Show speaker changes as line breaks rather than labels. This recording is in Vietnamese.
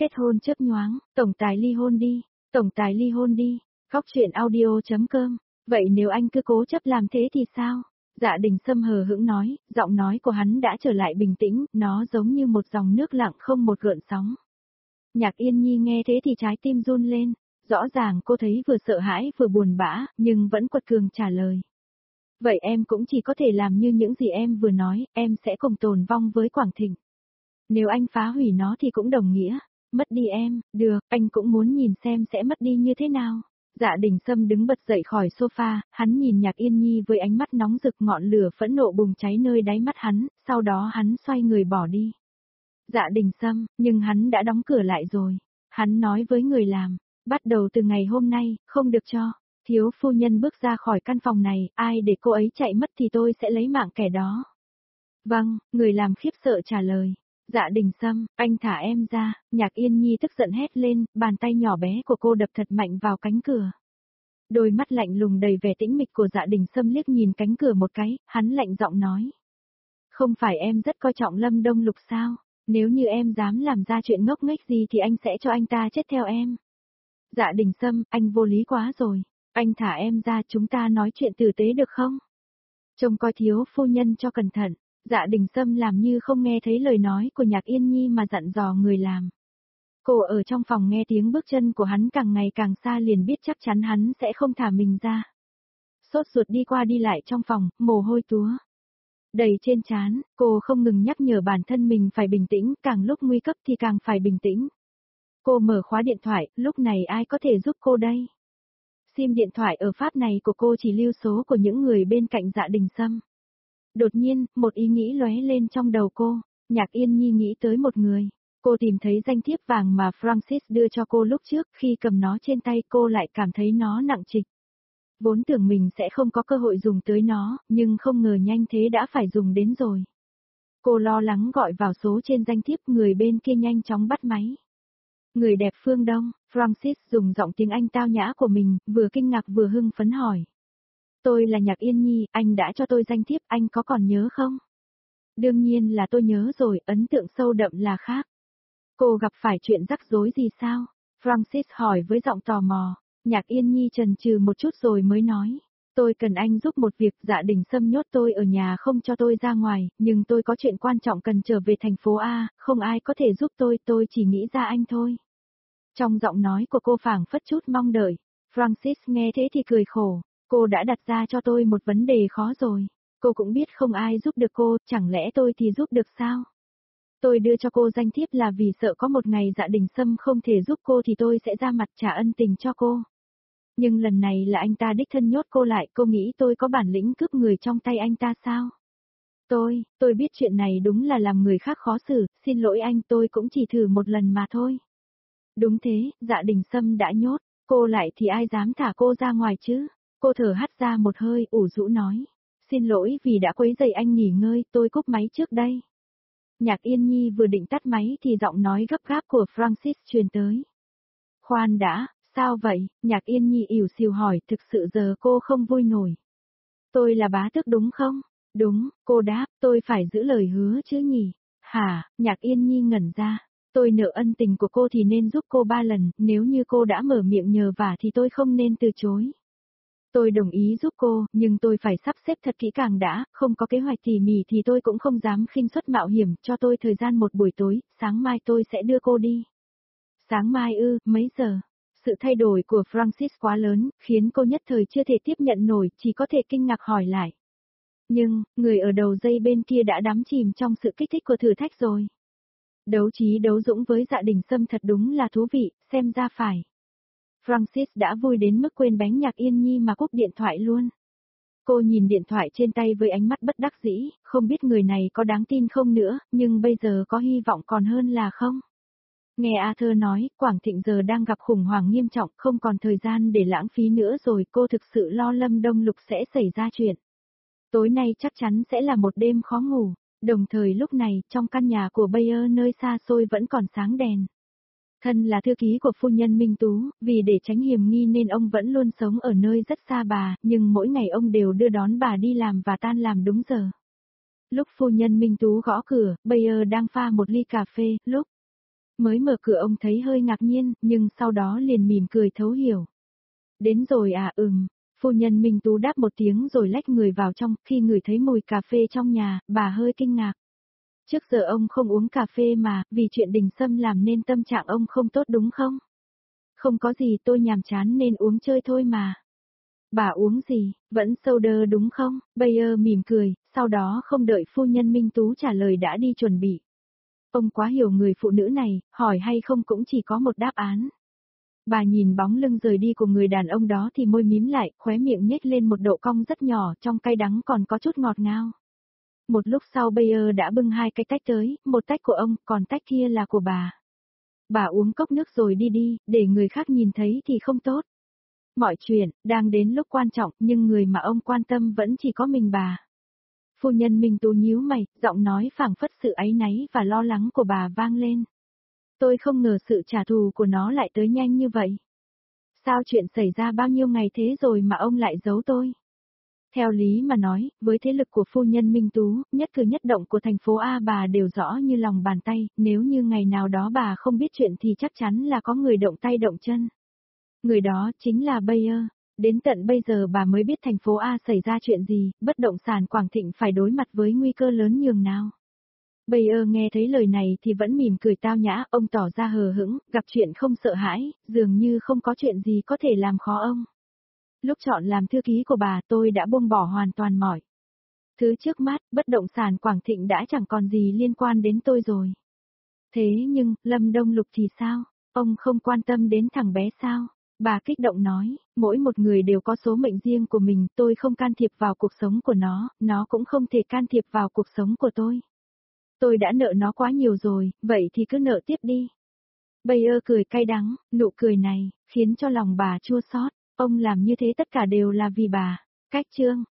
Kết hôn chớp nhoáng, tổng tài ly hôn đi, tổng tài ly hôn đi, Góc truyện audio.com. Vậy nếu anh cứ cố chấp làm thế thì sao? Dạ Đình Sâm hờ hững nói, giọng nói của hắn đã trở lại bình tĩnh, nó giống như một dòng nước lặng không một gợn sóng. Nhạc Yên Nhi nghe thế thì trái tim run lên, rõ ràng cô thấy vừa sợ hãi vừa buồn bã, nhưng vẫn quật cường trả lời. Vậy em cũng chỉ có thể làm như những gì em vừa nói, em sẽ cùng tồn vong với Quảng Thịnh. Nếu anh phá hủy nó thì cũng đồng nghĩa, mất đi em, được, anh cũng muốn nhìn xem sẽ mất đi như thế nào. Dạ Đình Sâm đứng bật dậy khỏi sofa, hắn nhìn Nhạc Yên Nhi với ánh mắt nóng rực, ngọn lửa phẫn nộ bùng cháy nơi đáy mắt hắn, sau đó hắn xoay người bỏ đi. Dạ Đình Sâm, nhưng hắn đã đóng cửa lại rồi. Hắn nói với người làm, bắt đầu từ ngày hôm nay, không được cho thiếu phu nhân bước ra khỏi căn phòng này, ai để cô ấy chạy mất thì tôi sẽ lấy mạng kẻ đó. Vâng, người làm khiếp sợ trả lời. Dạ Đình Sâm, anh thả em ra. Nhạc Yên Nhi tức giận hét lên, bàn tay nhỏ bé của cô đập thật mạnh vào cánh cửa. Đôi mắt lạnh lùng đầy vẻ tĩnh mịch của Dạ Đình Sâm liếc nhìn cánh cửa một cái, hắn lạnh giọng nói. Không phải em rất coi trọng Lâm Đông Lục sao? Nếu như em dám làm ra chuyện ngốc nghếch gì thì anh sẽ cho anh ta chết theo em. Dạ Đình Sâm, anh vô lý quá rồi. Anh thả em ra, chúng ta nói chuyện tử tế được không? Trông coi thiếu phu nhân cho cẩn thận. Dạ Đình Sâm làm như không nghe thấy lời nói của Nhạc Yên Nhi mà dặn dò người làm. Cô ở trong phòng nghe tiếng bước chân của hắn càng ngày càng xa liền biết chắc chắn hắn sẽ không thả mình ra. Sốt ruột đi qua đi lại trong phòng, mồ hôi túa đầy trên trán, cô không ngừng nhắc nhở bản thân mình phải bình tĩnh, càng lúc nguy cấp thì càng phải bình tĩnh. Cô mở khóa điện thoại, lúc này ai có thể giúp cô đây? SIM điện thoại ở Pháp này của cô chỉ lưu số của những người bên cạnh Dạ Đình Sâm. Đột nhiên, một ý nghĩ lóe lên trong đầu cô, Nhạc Yên Nhi nghĩ tới một người. Cô tìm thấy danh thiếp vàng mà Francis đưa cho cô lúc trước, khi cầm nó trên tay cô lại cảm thấy nó nặng trịch. Vốn tưởng mình sẽ không có cơ hội dùng tới nó, nhưng không ngờ nhanh thế đã phải dùng đến rồi. Cô lo lắng gọi vào số trên danh thiếp, người bên kia nhanh chóng bắt máy. Người đẹp phương Đông, Francis dùng giọng tiếng Anh tao nhã của mình, vừa kinh ngạc vừa hưng phấn hỏi. Tôi là Nhạc Yên Nhi, anh đã cho tôi danh thiếp, anh có còn nhớ không? Đương nhiên là tôi nhớ rồi, ấn tượng sâu đậm là khác. Cô gặp phải chuyện rắc rối gì sao? Francis hỏi với giọng tò mò. Nhạc Yên Nhi chần chừ một chút rồi mới nói. Tôi cần anh giúp một việc. Dạ Đình Sâm nhốt tôi ở nhà không cho tôi ra ngoài, nhưng tôi có chuyện quan trọng cần trở về thành phố A, không ai có thể giúp tôi chỉ nghĩ ra anh thôi. Trong giọng nói của cô phảng phất chút mong đợi. Francis nghe thế thì cười khổ. Cô đã đặt ra cho tôi một vấn đề khó rồi. Cô cũng biết không ai giúp được cô, chẳng lẽ tôi thì giúp được sao? Tôi đưa cho cô danh thiếp là vì sợ có một ngày Dạ Đình Sâm không thể giúp cô thì tôi sẽ ra mặt trả ân tình cho cô. Nhưng lần này là anh ta đích thân nhốt cô lại, cô nghĩ tôi có bản lĩnh cướp người trong tay anh ta sao? Tôi biết chuyện này đúng là làm người khác khó xử, xin lỗi anh, tôi cũng chỉ thử một lần mà thôi. Đúng thế, Dạ Đình Sâm đã nhốt, cô lại thì ai dám thả cô ra ngoài chứ? Cô thở hắt ra một hơi, ủ rũ nói. Xin lỗi vì đã quấy rầy anh nghỉ ngơi, tôi cúp máy trước đây. Nhạc Yên Nhi vừa định tắt máy thì giọng nói gấp gáp của Francis truyền tới. Khoan đã, sao vậy? Nhạc Yên Nhi ỉu xìu hỏi, thực sự giờ cô không vui nổi. Tôi là bá tước đúng không? Đúng, cô đáp, tôi phải giữ lời hứa chứ nhỉ? Hả? Nhạc Yên Nhi ngẩn ra. Tôi nợ ân tình của cô thì nên giúp cô 3 lần, nếu như cô đã mở miệng nhờ vả thì tôi không nên từ chối. Tôi đồng ý giúp cô, nhưng tôi phải sắp xếp thật kỹ càng đã, không có kế hoạch tỉ mỉ thì tôi cũng không dám khinh suất mạo hiểm, cho tôi thời gian một buổi tối, sáng mai tôi sẽ đưa cô đi. Sáng mai ư, mấy giờ? Sự thay đổi của Francis quá lớn, khiến cô nhất thời chưa thể tiếp nhận nổi, chỉ có thể kinh ngạc hỏi lại. Nhưng, người ở đầu dây bên kia đã đắm chìm trong sự kích thích của thử thách rồi. Đấu trí đấu dũng với Dạ Đình Sâm thật đúng là thú vị, xem ra phải. Francis đã vui đến mức quên bánh Nhạc Yên Nhi mà cúp điện thoại luôn. Cô nhìn điện thoại trên tay với ánh mắt bất đắc dĩ, không biết người này có đáng tin không nữa, nhưng bây giờ có hy vọng còn hơn là không. Nghe Arthur nói, Quảng Thịnh giờ đang gặp khủng hoảng nghiêm trọng, không còn thời gian để lãng phí nữa rồi, cô thực sự lo Lâm Đông Lục sẽ xảy ra chuyện. Tối nay chắc chắn sẽ là một đêm khó ngủ, đồng thời lúc này, trong căn nhà của Bayer nơi xa xôi vẫn còn sáng đèn. Thân là thư ký của phu nhân Minh Tú, vì để tránh hiểm nghi nên ông vẫn luôn sống ở nơi rất xa bà, nhưng mỗi ngày ông đều đưa đón bà đi làm và tan làm đúng giờ. Lúc phu nhân Minh Tú gõ cửa, Bayer đang pha một ly cà phê, lúc Mới mở cửa ông thấy hơi ngạc nhiên, nhưng sau đó liền mỉm cười thấu hiểu. Đến rồi à, phu nhân Minh Tú đáp một tiếng rồi lách người vào trong, khi ngửi thấy mùi cà phê trong nhà, bà hơi kinh ngạc. Trước giờ ông không uống cà phê mà, vì chuyện Đình Sâm làm nên tâm trạng ông không tốt đúng không? Không có gì, tôi nhàm chán nên uống chơi thôi mà. Bà uống gì, vẫn soda đúng không? Bayer mỉm cười, sau đó không đợi phu nhân Minh Tú trả lời đã đi chuẩn bị. Ông quá hiểu người phụ nữ này, hỏi hay không cũng chỉ có một đáp án. Bà nhìn bóng lưng rời đi của người đàn ông đó thì môi mím lại, khóe miệng nhếch lên một độ cong rất nhỏ, trong cay đắng còn có chút ngọt ngào. Một lúc sau Bayer đã bưng hai cái tách tới, một tách của ông, còn tách kia là của bà. Bà uống cốc nước rồi đi đi, để người khác nhìn thấy thì không tốt. Mọi chuyện, đang đến lúc quan trọng, nhưng người mà ông quan tâm vẫn chỉ có mình bà. Phu nhân Minh Tú nhíu mày, giọng nói phảng phất sự áy náy và lo lắng của bà vang lên. Tôi không ngờ sự trả thù của nó lại tới nhanh như vậy. Sao chuyện xảy ra bao nhiêu ngày thế rồi mà ông lại giấu tôi? Theo lý mà nói, với thế lực của phu nhân Minh Tú, nhất cử nhất động của thành phố A bà đều rõ như lòng bàn tay, nếu như ngày nào đó bà không biết chuyện thì chắc chắn là có người động tay động chân. Người đó chính là Bayer. Đến tận bây giờ bà mới biết thành phố A xảy ra chuyện gì, bất động sản Quảng Thịnh phải đối mặt với nguy cơ lớn nhường nào. Bayer nghe thấy lời này thì vẫn mỉm cười tao nhã, ông tỏ ra hờ hững, gặp chuyện không sợ hãi, dường như không có chuyện gì có thể làm khó ông. Lúc chọn làm thư ký của bà tôi đã buông bỏ hoàn toàn mọi thứ trước mắt, bất động sản Quảng Thịnh đã chẳng còn gì liên quan đến tôi rồi. Thế nhưng, Lâm Đông Lục thì sao? Ông không quan tâm đến thằng bé sao? Bà kích động nói, mỗi một người đều có số mệnh riêng của mình, tôi không can thiệp vào cuộc sống của nó cũng không thể can thiệp vào cuộc sống của tôi. Tôi đã nợ nó quá nhiều rồi, vậy thì cứ nợ tiếp đi. Bayer cười cay đắng, nụ cười này, khiến cho lòng bà chua xót. Ông làm như thế tất cả đều là vì bà. Cách chương